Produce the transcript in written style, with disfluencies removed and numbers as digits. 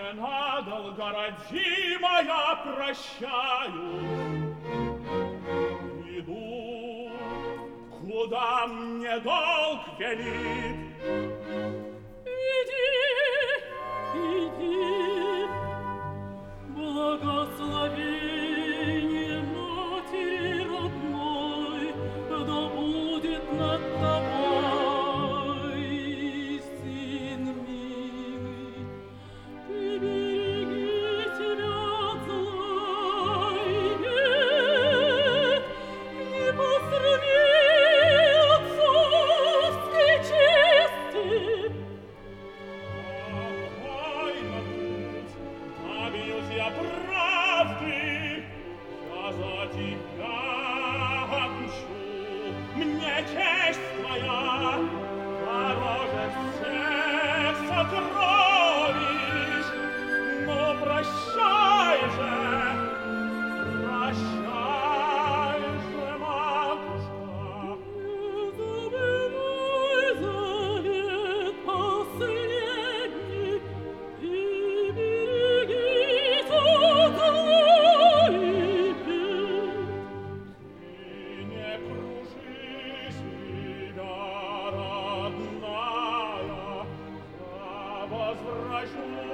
Ненадолго, родимая, прощаю. Иду, куда мне долг велит. Иди, иди, благословение Матери родной, да будет над тобой, сын милый. Ты береги себя от зла и бед, не посрамей отцовской чести. Спокойно будь, добьюсь я правды, я за тебя отмщу. Мне честь твоя дороже всех сокровищ. Но прощай же, матушка. Не забывай завет последний и берегись от зла и бед. Ты не кружи себя, родная, я возвращу